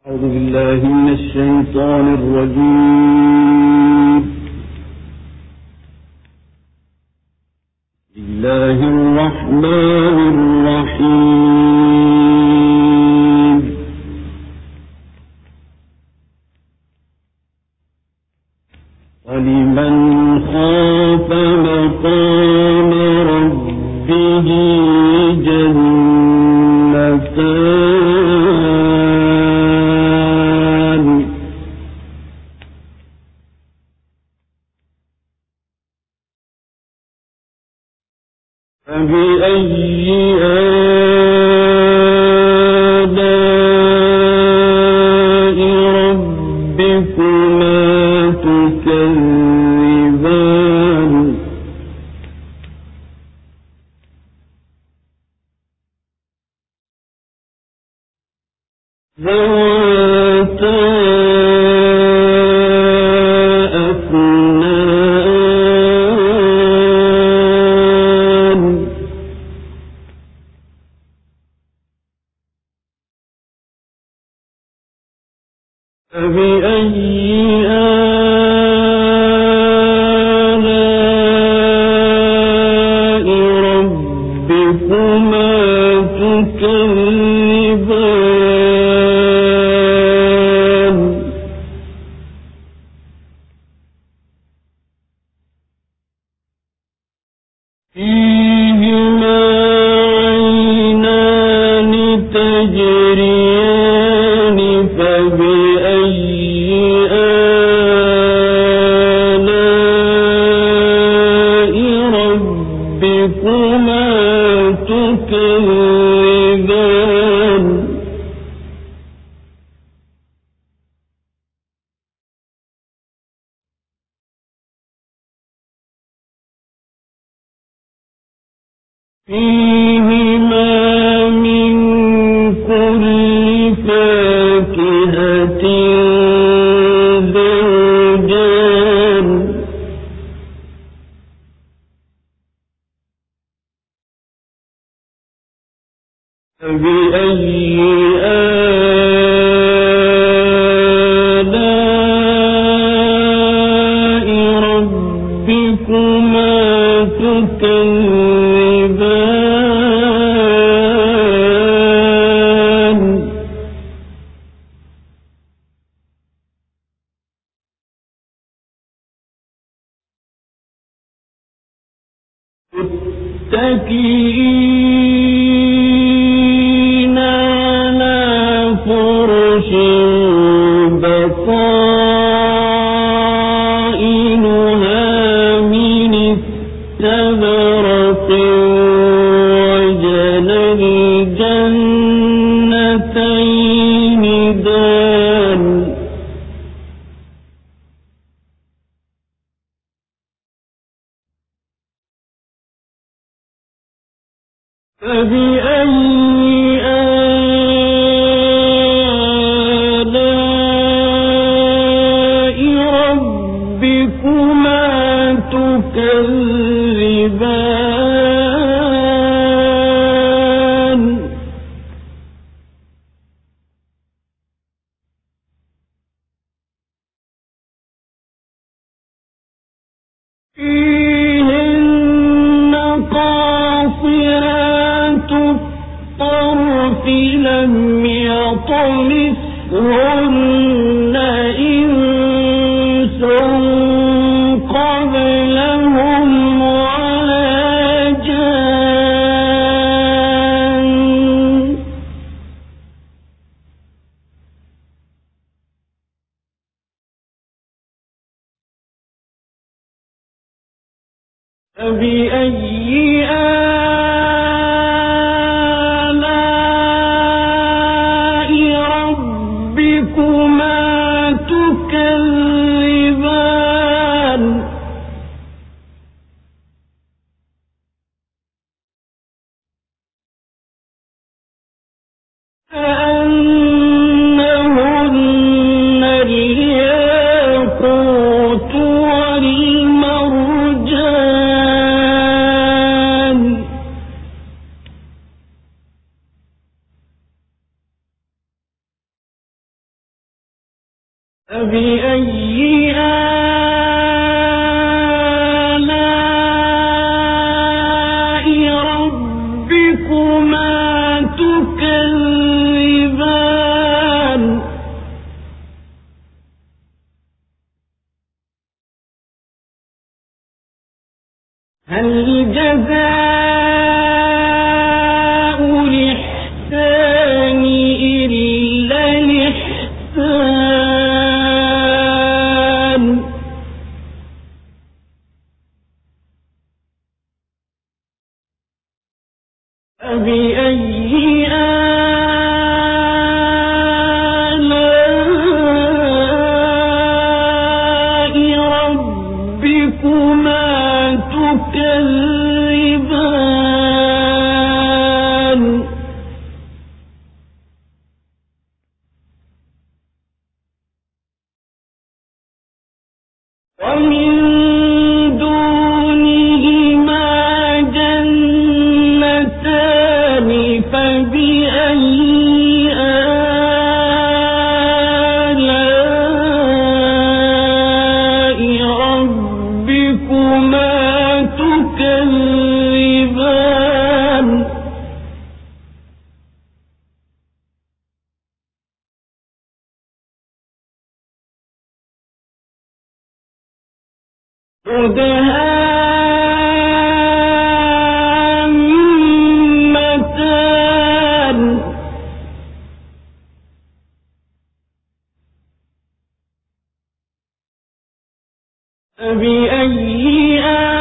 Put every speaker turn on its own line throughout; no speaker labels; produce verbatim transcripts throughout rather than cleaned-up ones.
أعوذ بالله من الشيطان الرجيم. بسم الله الرحمن الرحيم. ولمن خاف مقام ربه جنتان فبأي آلاء ربكما تكذبان ذواتا أفنان فبأي آلاء ربكما تكذبان فيهما عينان تجريان فبأي آلاء ربكما تكذبان فيهما من كل فاكهة زوجان فبأي آلاء ربكما تكذبان متكئين على فرش بطائنها من استبرق وجنى الجنتين دان فبأي آلاء ربكما تكذبان فيهن قاصرات الطرف لم يطمثهن إنس قبلهم ولا جان فبأي آلاء ربكما تكذبان كأنهن الياقوت والمرجان فبأي آلاء ربكما تكذبان هل جزاء الإحسان إلا الإحسان فبأي آلاء ربكما تكذبان ومن دونهما جنتان فبأي آلاء ربكما تكذبان مدهامتان فبأي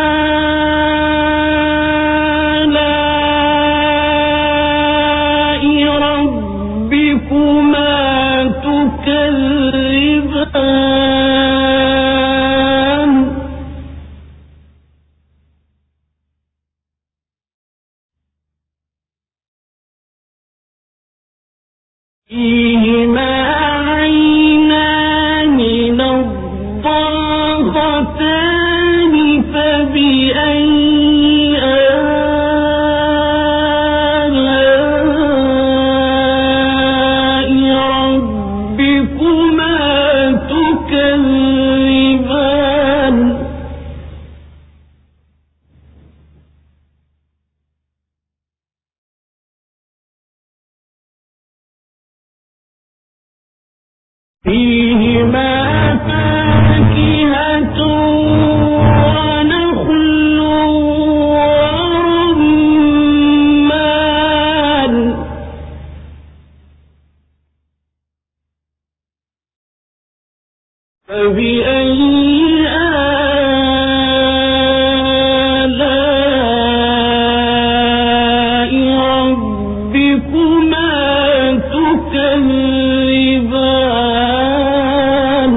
آلاء ربكما تكذبان فيهما عينان نضاختان فبأي آلاء ربكما تكذبان فيهما فاكهة ونخل ورمان فبأي آلاء ربكما تكذبان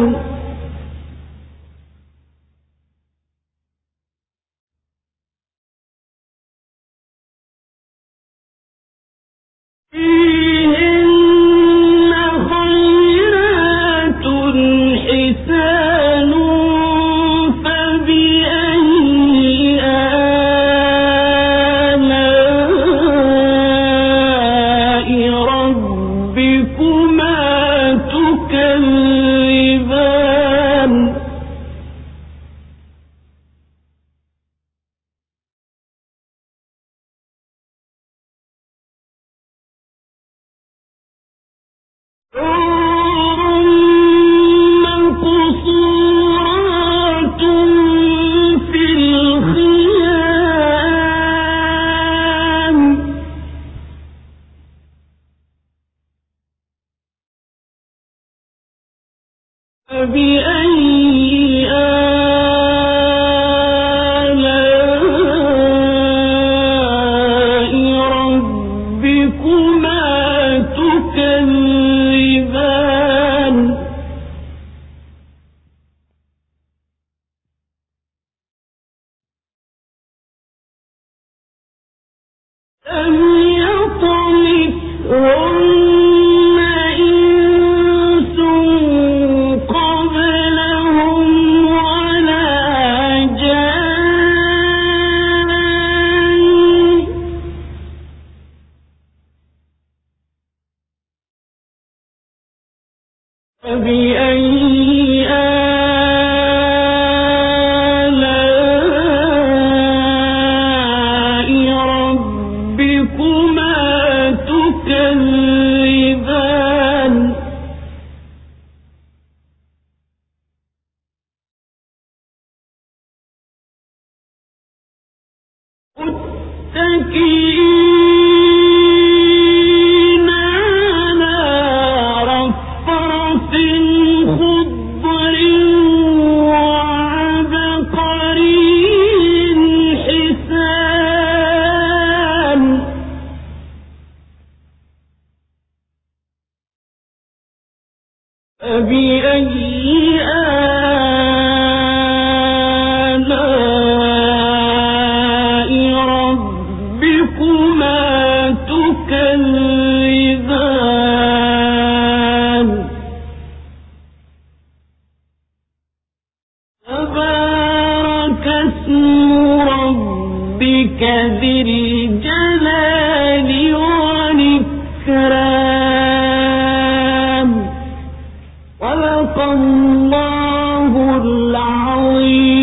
فيهن خيرات حسان فبأي آلاء ربكما تكذبان حور مقصورات في الخيام فبأي آلاء ربكما تكذبان لم يطمثهن إنس قبلهم فبأي آلاء ربكما تكذبان متكئين على رفرف خضر وعبقري حسان فبأي آلاء ربكما تكذبان تبارك اسم ربك ذي الجلال والإكرام صدق الله العظيم.